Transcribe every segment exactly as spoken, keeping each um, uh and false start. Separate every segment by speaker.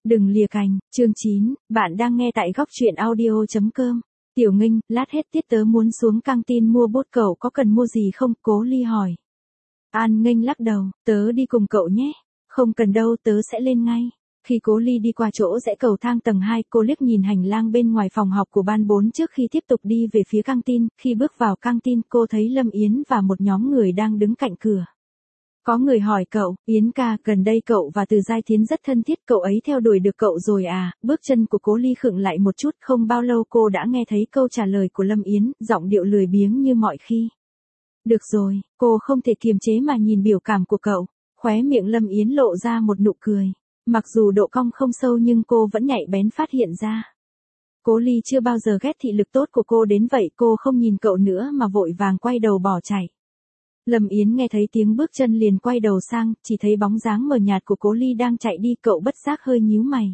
Speaker 1: Đừng lìa cành, chương chín, bạn đang nghe tại góc truyện audio chấm com. Tiểu Nghinh, lát hết tiết tớ muốn xuống căng tin mua bốt, cậu có cần mua gì không? Cố Ly hỏi. An Nghênh lắc đầu, tớ đi cùng cậu nhé. Không cần đâu, tớ sẽ lên ngay. Khi Cố Ly đi qua chỗ rẽ cầu thang tầng hai, cô liếc nhìn hành lang bên ngoài phòng học của ban bốn trước khi tiếp tục đi về phía căng tin. Khi bước vào căng tin, cô thấy Lâm Yến và một nhóm người đang đứng cạnh cửa. Có người hỏi cậu, Yến ca, gần đây cậu và Từ Giai Thiến rất thân thiết, cậu ấy theo đuổi được cậu rồi à? Bước chân của Cố Ly khựng lại một chút, không bao lâu cô đã nghe thấy câu trả lời của Lâm Yến, giọng điệu lười biếng như mọi khi. Được rồi, cô không thể kiềm chế mà nhìn biểu cảm của cậu. Khóe miệng Lâm Yến lộ ra một nụ cười. Mặc dù độ cong không sâu nhưng cô vẫn nhạy bén phát hiện ra. Cố Ly chưa bao giờ ghét thị lực tốt của cô đến vậy, cô không nhìn cậu nữa mà vội vàng quay đầu bỏ chạy. Lâm Yến nghe thấy tiếng bước chân liền quay đầu sang, chỉ thấy bóng dáng mờ nhạt của Cố Ly đang chạy đi, cậu bất giác hơi nhíu mày.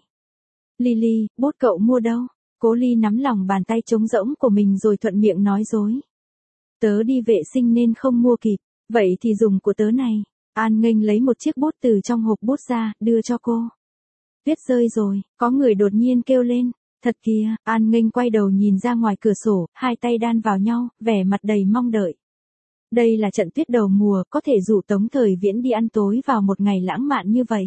Speaker 1: Ly Ly, bốt cậu mua đâu? Cố Ly nắm lòng bàn tay trống rỗng của mình rồi thuận miệng nói dối. Tớ đi vệ sinh nên không mua kịp, vậy thì dùng của tớ này. An Nghênh lấy một chiếc bốt từ trong hộp bốt ra, đưa cho cô. Tuyết rơi rồi, có người đột nhiên kêu lên. Thật kìa, An Nghênh quay đầu nhìn ra ngoài cửa sổ, hai tay đan vào nhau, vẻ mặt đầy mong đợi. Đây là trận tuyết đầu mùa, có thể rủ Tống Thời Viễn đi ăn tối vào một ngày lãng mạn như vậy.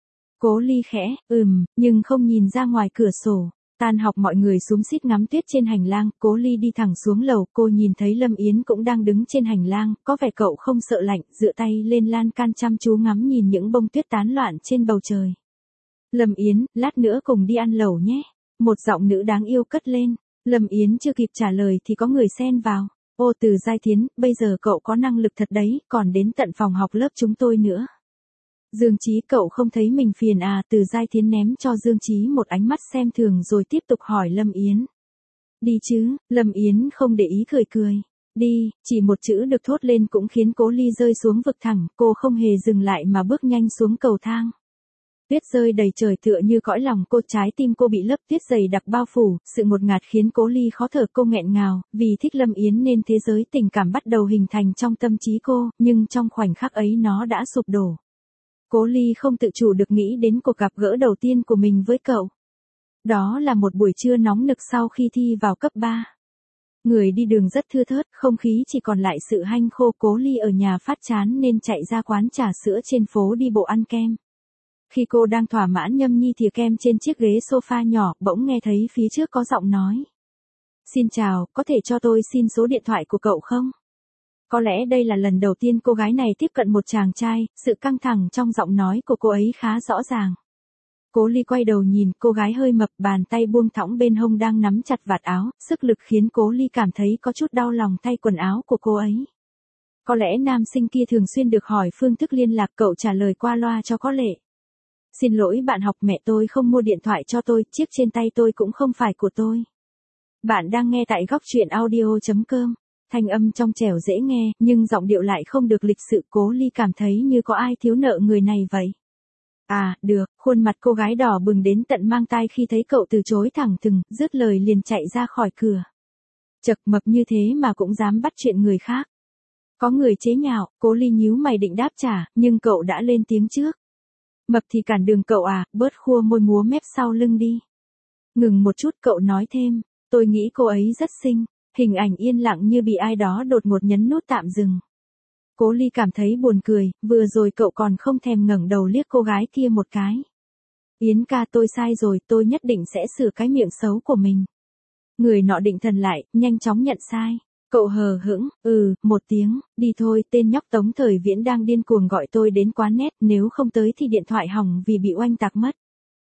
Speaker 1: Cố Ly khẽ, ừm, nhưng không nhìn ra ngoài cửa sổ. Tan học mọi người xúm xít ngắm tuyết trên hành lang, Cố Ly đi thẳng xuống lầu, cô nhìn thấy Lâm Yến cũng đang đứng trên hành lang, có vẻ cậu không sợ lạnh, dựa tay lên lan can chăm chú ngắm nhìn những bông tuyết tán loạn trên bầu trời. Lâm Yến, lát nữa cùng đi ăn lẩu nhé. Một giọng nữ đáng yêu cất lên. Lâm Yến chưa kịp trả lời thì có người xen vào. Ô Từ Giai Thiến, bây giờ cậu có năng lực thật đấy, còn đến tận phòng học lớp chúng tôi nữa. Dương Chí, cậu không thấy mình phiền à? Từ Giai Thiến ném cho Dương Chí một ánh mắt xem thường rồi tiếp tục hỏi Lâm Yến. Đi chứ? Lâm Yến không để ý cười cười. Đi, chỉ một chữ được thốt lên cũng khiến Cố Ly rơi xuống vực thẳm, cô không hề dừng lại mà bước nhanh xuống cầu thang. Tuyết rơi đầy trời tựa như cõi lòng cô, trái tim cô bị lớp tuyết dày đặc bao phủ, sự ngột ngạt khiến Cố Ly khó thở, cô nghẹn ngào, vì thích Lâm Yến nên thế giới tình cảm bắt đầu hình thành trong tâm trí cô, nhưng trong khoảnh khắc ấy nó đã sụp đổ. Cố Ly không tự chủ được nghĩ đến cuộc gặp gỡ đầu tiên của mình với cậu. Đó là một buổi trưa nóng nực sau khi thi vào cấp ba. Người đi đường rất thưa thớt, không khí chỉ còn lại sự hanh khô. Cố Ly ở nhà phát chán nên chạy ra quán trà sữa trên phố đi bộ ăn kem. Khi cô đang thỏa mãn nhâm nhi thìa kem trên chiếc ghế sofa nhỏ, bỗng nghe thấy phía trước có giọng nói. Xin chào, có thể cho tôi xin số điện thoại của cậu không? Có lẽ đây là lần đầu tiên cô gái này tiếp cận một chàng trai, sự căng thẳng trong giọng nói của cô ấy khá rõ ràng. Cố Ly quay đầu nhìn, cô gái hơi mập, bàn tay buông thõng bên hông đang nắm chặt vạt áo, sức lực khiến Cố Ly cảm thấy có chút đau lòng thay quần áo của cô ấy. Có lẽ nam sinh kia thường xuyên được hỏi phương thức liên lạc, cậu trả lời qua loa cho có lệ. Xin lỗi bạn học, mẹ tôi không mua điện thoại cho tôi, chiếc trên tay tôi cũng không phải của tôi. Bạn đang nghe tại góc truyện audio chấm com. Thanh âm trong trẻo dễ nghe, nhưng giọng điệu lại không được lịch sự. Cố Ly cảm thấy như có ai thiếu nợ người này vậy. À, được, khuôn mặt cô gái đỏ bừng đến tận mang tai khi thấy cậu từ chối thẳng thừng, dứt lời liền chạy ra khỏi cửa. Chật, mập như thế mà cũng dám bắt chuyện người khác. Có người chế nhạo, Cố Ly nhíu mày định đáp trả, nhưng cậu đã lên tiếng trước. Mập thì cản đường cậu à, bớt khua môi múa mép sau lưng đi. Ngừng một chút, cậu nói thêm, tôi nghĩ cô ấy rất xinh. Hình ảnh yên lặng như bị ai đó đột ngột nhấn nút tạm dừng. Cố Ly cảm thấy buồn cười, vừa rồi cậu còn không thèm ngẩng đầu liếc cô gái kia một cái. Yến ca, tôi sai rồi, tôi nhất định sẽ sửa cái miệng xấu của mình. Người nọ định thần lại, nhanh chóng nhận sai. Cậu hờ hững, ừ, một tiếng, đi thôi, tên nhóc Tống Thời Viễn đang điên cuồng gọi tôi đến quán net, nếu không tới thì điện thoại hỏng vì bị oanh tạc mất.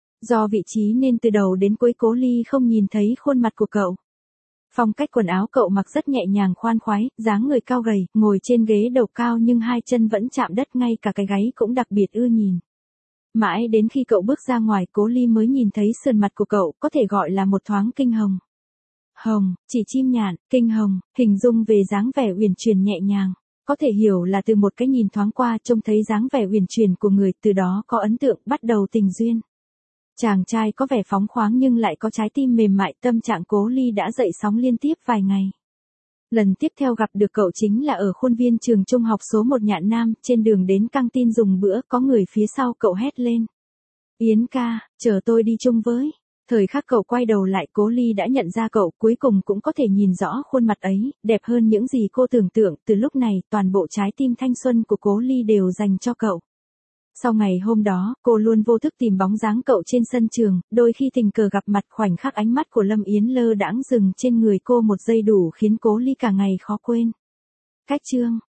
Speaker 1: Do vị trí nên từ đầu đến cuối Cố Ly không nhìn thấy khuôn mặt của cậu. Phong cách quần áo cậu mặc rất nhẹ nhàng khoan khoái, dáng người cao gầy, ngồi trên ghế đầu cao nhưng hai chân vẫn chạm đất, ngay cả cái gáy cũng đặc biệt ưa nhìn. Mãi đến khi cậu bước ra ngoài, Cố Ly mới nhìn thấy sườn mặt của cậu, có thể gọi là một thoáng kinh hồng. Hồng, chỉ chim nhạn, kinh hồng, hình dung về dáng vẻ uyển chuyển nhẹ nhàng. Có thể hiểu là từ một cái nhìn thoáng qua trông thấy dáng vẻ uyển chuyển của người, từ đó có ấn tượng, bắt đầu tình duyên. Chàng trai có vẻ phóng khoáng nhưng lại có trái tim mềm mại, tâm trạng Cố Ly đã dậy sóng liên tiếp vài ngày. Lần tiếp theo gặp được cậu chính là ở khuôn viên trường trung học số một Nhạn Nam, trên đường đến căng tin dùng bữa, có người phía sau cậu hét lên. Yến ca, chờ tôi đi chung với. Thời khắc cậu quay đầu lại Cố Ly đã nhận ra cậu, cuối cùng cũng có thể nhìn rõ khuôn mặt ấy, đẹp hơn những gì cô tưởng tượng, từ lúc này, toàn bộ trái tim thanh xuân của Cố Ly đều dành cho cậu. Sau ngày hôm đó, cô luôn vô thức tìm bóng dáng cậu trên sân trường, đôi khi tình cờ gặp mặt khoảnh khắc ánh mắt của Lâm Yến lơ đãng dừng trên người cô một giây đủ khiến Cố Ly cả ngày khó quên. Cách chương